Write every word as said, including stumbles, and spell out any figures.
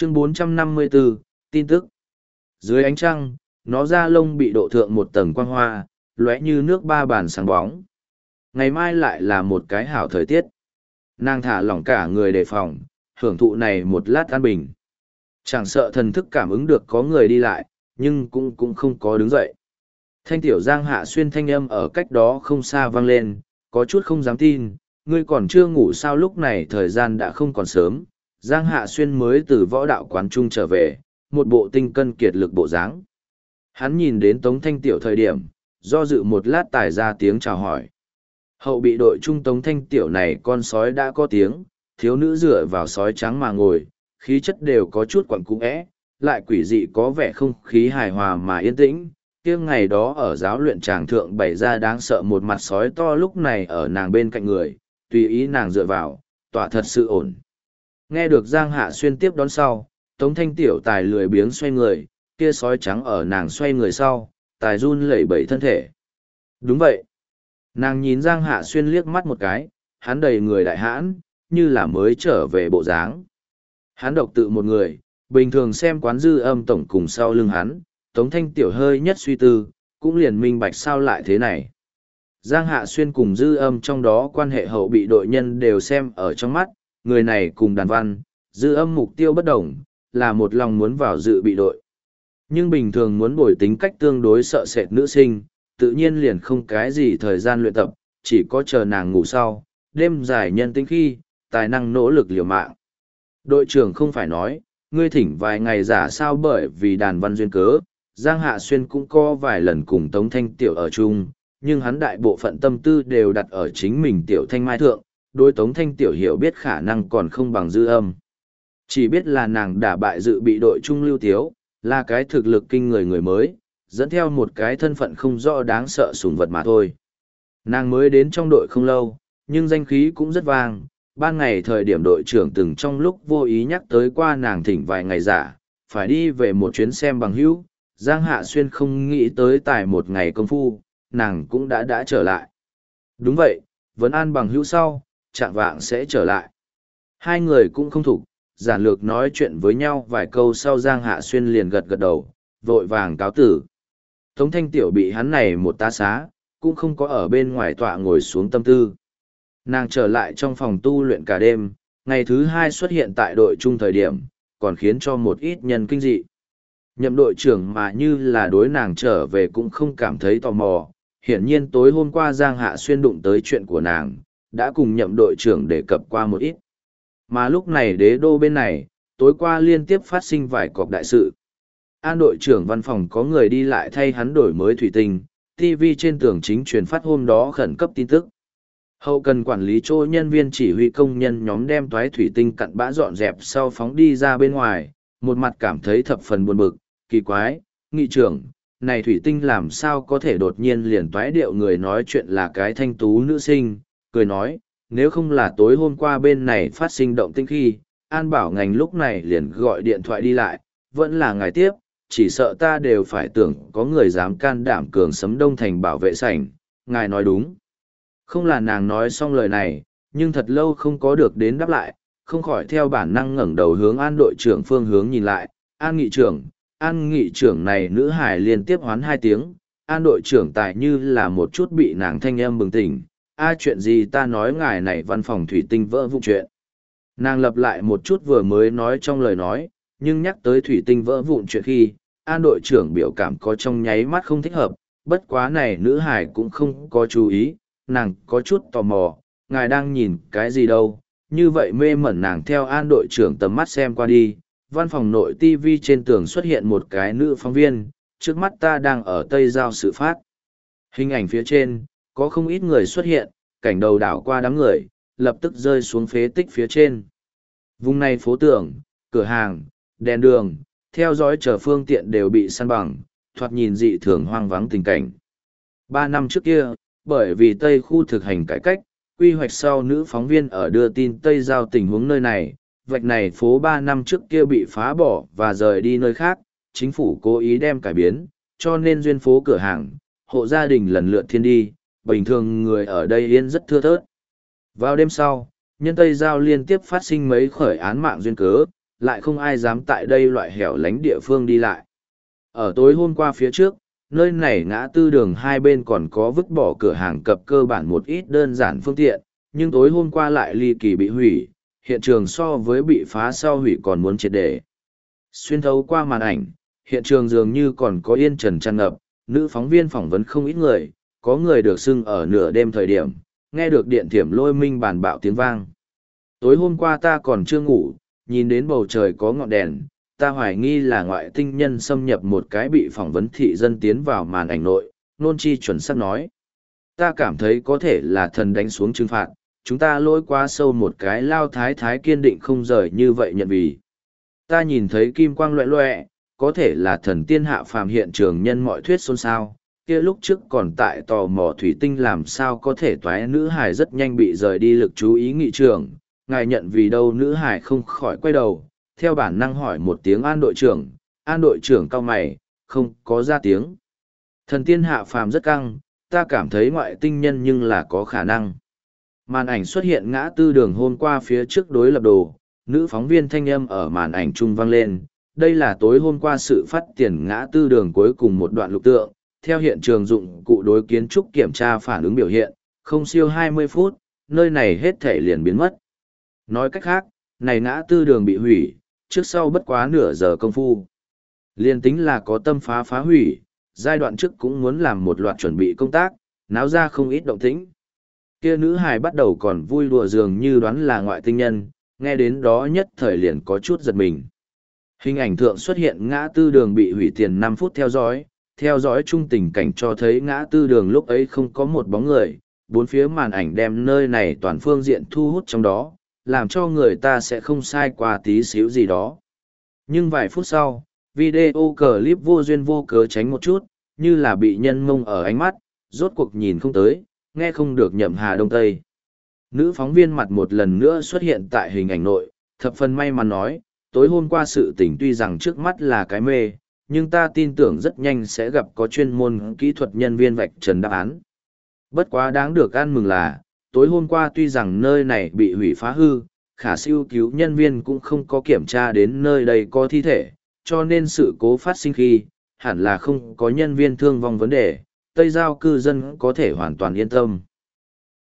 Chương bốn trăm năm mươi bốn, tin tức. Dưới ánh trăng, nó da lông bị độ thượng một tầng quang hoa, lóe như nước ba bàn sáng bóng. Ngày mai lại là một cái hảo thời tiết. Nàng thả lỏng cả người đề phòng, hưởng thụ này một lát an bình. Chẳng sợ thần thức cảm ứng được có người đi lại, nhưng cũng cũng không có đứng dậy. Thanh tiểu Giang Hạ Xuyên thanh âm ở cách đó không xa vang lên, có chút không dám tin, ngươi còn chưa ngủ sao? Lúc này thời gian đã không còn sớm. Giang Hạ Xuyên mới từ võ đạo quán trung trở về, một bộ tinh cân kiệt lực bộ dáng. Hắn nhìn đến Tống Thanh Tiểu thời điểm, do dự một lát tài ra tiếng chào hỏi. Hậu bị đội trung Tống Thanh Tiểu này con sói đã có tiếng, thiếu nữ dựa vào sói trắng mà ngồi, khí chất đều có chút quặn cũ ẽ, lại quỷ dị có vẻ không khí hài hòa mà yên tĩnh. Kia ngày đó ở giáo luyện tràng thượng bày ra đáng sợ một mặt sói to, lúc này ở nàng bên cạnh người, tùy ý nàng dựa vào, tỏa thật sự ổn. Nghe được Giang Hạ Xuyên tiếp đón sau, Tống Thanh Tiểu tài lười biếng xoay người, kia sói trắng ở nàng xoay người sau, tài run lẩy bẩy thân thể. Đúng vậy. Nàng nhìn Giang Hạ Xuyên liếc mắt một cái, hắn đầy người đại hãn, như là mới trở về bộ dáng. Hắn độc tự một người, bình thường xem quán Dư Âm tổng cùng sau lưng hắn, Tống Thanh Tiểu hơi nhất suy tư, cũng liền minh bạch sao lại thế này. Giang Hạ Xuyên cùng Dư Âm trong đó quan hệ hậu bị đội nhân đều xem ở trong mắt, người này cùng Đàn Văn, Dư Âm mục tiêu bất đồng, là một lòng muốn vào dự bị đội. Nhưng bình thường muốn bồi tính cách tương đối sợ sệt nữ sinh, tự nhiên liền không cái gì thời gian luyện tập, chỉ có chờ nàng ngủ sau, đêm dài nhân tính khi, tài năng nỗ lực liều mạng. Đội trưởng không phải nói, ngươi thỉnh vài ngày giả sao, bởi vì Đàn Văn duyên cớ, Giang Hạ Xuyên cũng có vài lần cùng Tống Thanh Tiểu ở chung, nhưng hắn đại bộ phận tâm tư đều đặt ở chính mình Tiểu Thanh Mai thượng, đối Tống Thanh Tiểu hiểu biết khả năng còn không bằng Dư Âm. Chỉ biết là nàng đả bại dự bị đội trung Lưu Tiếu, là cái thực lực kinh người người mới, dẫn theo một cái thân phận không rõ đáng sợ sủng vật mà thôi. Nàng mới đến trong đội không lâu, nhưng danh khí cũng rất vang. Ban ngày thời điểm đội trưởng từng trong lúc vô ý nhắc tới qua nàng thỉnh vài ngày giả, phải đi về một chuyến xem bằng hữu. Giang Hạ Xuyên không nghĩ tới tài một ngày công phu, nàng cũng đã đã trở lại. Đúng vậy, vấn an bằng hữu sau, chạng vạng sẽ trở lại. Hai người cũng không thục, giản lược nói chuyện với nhau vài câu sau, Giang Hạ Xuyên liền gật gật đầu, vội vàng cáo tử. Tống Thanh Tiểu bị hắn này một tá xá, cũng không có ở bên ngoài tọa ngồi xuống tâm tư. Nàng trở lại trong phòng tu luyện cả đêm, ngày thứ hai xuất hiện tại đội chung thời điểm, còn khiến cho một ít nhân kinh dị. Nhậm đội trưởng mà như là đối nàng trở về cũng không cảm thấy tò mò, hiển nhiên tối hôm qua Giang Hạ Xuyên đụng tới chuyện của nàng, đã cùng nhậm đội trưởng đề cập qua một ít. Mà lúc này đế đô bên này, tối qua liên tiếp phát sinh vài cọc đại sự. An đội trưởng văn phòng có người đi lại thay hắn đổi mới thủy tinh, ti vi trên tường chính truyền phát hôm đó khẩn cấp tin tức. Hậu cần quản lý chỗ nhân viên chỉ huy công nhân nhóm đem toái thủy tinh cặn bã dọn dẹp sau phóng đi ra bên ngoài, một mặt cảm thấy thập phần buồn bực, kỳ quái, nghị trưởng, này thủy tinh làm sao có thể đột nhiên liền toái điệu. Người nói chuyện là cái thanh tú nữ sinh, cười nói, nếu không là tối hôm qua bên này phát sinh động tĩnh khi, An bảo ngành lúc này liền gọi điện thoại đi lại, vẫn là ngài tiếp, chỉ sợ ta đều phải tưởng có người dám can đảm cường sấm Đông Thành bảo vệ sảnh, ngài nói đúng. Không là nàng nói xong lời này, nhưng thật lâu không có được đến đáp lại, không khỏi theo bản năng ngẩng đầu hướng An đội trưởng phương hướng nhìn lại. An nghị trưởng, An nghị trưởng này nữ hải liên tiếp hoán hai tiếng, An đội trưởng tài như là một chút bị nàng thanh âm bừng tỉnh. A chuyện gì ta nói ngài này văn phòng thủy tinh vỡ vụn chuyện. Nàng lặp lại một chút vừa mới nói trong lời nói, nhưng nhắc tới thủy tinh vỡ vụn chuyện khi, An đội trưởng biểu cảm có trong nháy mắt không thích hợp, bất quá này nữ hải cũng không có chú ý, nàng có chút tò mò, ngài đang nhìn cái gì đâu, như vậy mê mẩn nàng theo An đội trưởng tầm mắt xem qua đi, văn phòng nội ti vi trên tường xuất hiện một cái nữ phóng viên, trước mắt ta đang ở Tây Giao sự phát. Hình ảnh phía trên, có không ít người xuất hiện, cảnh đầu đảo qua đám người, lập tức rơi xuống phế tích phía trên. Vùng này phố tường, cửa hàng, đèn đường, theo dõi chờ phương tiện đều bị săn bằng, thoạt nhìn dị thường hoang vắng tình cảnh. Ba năm trước kia, bởi vì Tây khu thực hành cải cách, quy hoạch sau nữ phóng viên ở đưa tin Tây Giao tình huống nơi này, vạch này phố ba năm trước kia bị phá bỏ và rời đi nơi khác, chính phủ cố ý đem cải biến, cho nên duyên phố cửa hàng, hộ gia đình lần lượt thiên đi, bình thường người ở đây yên rất thưa thớt. Vào đêm sau, nhân Tây Giao liên tiếp phát sinh mấy khởi án mạng duyên cớ, lại không ai dám tại đây loại hẻo lánh địa phương đi lại. Ở tối hôm qua phía trước, nơi này ngã tư đường hai bên còn có vứt bỏ cửa hàng cập cơ bản một ít đơn giản phương tiện, nhưng tối hôm qua lại ly kỳ bị hủy, hiện trường so với bị phá sau hủy còn muốn triệt để. Xuyên thấu qua màn ảnh, hiện trường dường như còn có yên trần tràn ngập, nữ phóng viên phỏng vấn không ít người, có người được xưng ở nửa đêm thời điểm, nghe được điện thiểm lôi minh bàn bạo tiếng vang. Tối hôm qua ta còn chưa ngủ, nhìn đến bầu trời có ngọn đèn, ta hoài nghi là ngoại tinh nhân xâm nhập một cái bị phỏng vấn thị dân tiến vào màn ảnh nội, nôn chi chuẩn xác nói. Ta cảm thấy có thể là thần đánh xuống trừng phạt, chúng ta lỗi quá sâu một cái lao thái thái kiên định không rời như vậy nhận vì. Ta nhìn thấy kim quang loẹ loẹ, có thể là thần tiên hạ phàm hiện trường nhân mọi thuyết xôn xao, kia lúc trước còn tại tò mò thủy tinh làm sao có thể toái nữ hải rất nhanh bị rời đi lực chú ý nghị trường, ngài nhận vì đâu nữ hải không khỏi quay đầu, theo bản năng hỏi một tiếng an đội trưởng, an đội trưởng cau mày, không có ra tiếng. Thần tiên hạ phàm rất căng, ta cảm thấy ngoại tinh nhân nhưng là có khả năng. Màn ảnh xuất hiện ngã tư đường hôm qua phía trước đối lập đồ, nữ phóng viên thanh âm ở màn ảnh trung vang lên. Đây là tối hôm qua sự phát tiền ngã tư đường cuối cùng một đoạn lục tượng, theo hiện trường dụng cụ đối kiến trúc kiểm tra phản ứng biểu hiện, không siêu hai mươi phút, nơi này hết thể liền biến mất. Nói cách khác, này ngã tư đường bị hủy, trước sau bất quá nửa giờ công phu. Liên tính là có tâm phá phá hủy, giai đoạn trước cũng muốn làm một loạt chuẩn bị công tác, náo ra không ít động tĩnh. Kia nữ hài bắt đầu còn vui đùa dường như đoán là ngoại tinh nhân, nghe đến đó nhất thời liền có chút giật mình. Hình ảnh thượng xuất hiện ngã tư đường bị hủy tiền năm phút theo dõi, theo dõi chung tình cảnh cho thấy ngã tư đường lúc ấy không có một bóng người, bốn phía màn ảnh đem nơi này toàn phương diện thu hút trong đó, làm cho người ta sẽ không sai qua tí xíu gì đó. Nhưng vài phút sau, video clip vô duyên vô cớ tránh một chút, như là bị nhân mông ở ánh mắt, rốt cuộc nhìn không tới, nghe không được nhậm hà đông tây. Nữ phóng viên mặt một lần nữa xuất hiện tại hình ảnh nội, thập phần may mắn nói, tối hôm qua sự tình tuy rằng trước mắt là cái mê, nhưng ta tin tưởng rất nhanh sẽ gặp có chuyên môn kỹ thuật nhân viên vạch trần đáp án. Bất quá đáng được ăn mừng là, tối hôm qua tuy rằng nơi này bị hủy phá hư, khả siêu cứu nhân viên cũng không có kiểm tra đến nơi đây có thi thể, cho nên sự cố phát sinh khi, hẳn là không có nhân viên thương vong vấn đề, Tây Giao cư dân có thể hoàn toàn yên tâm.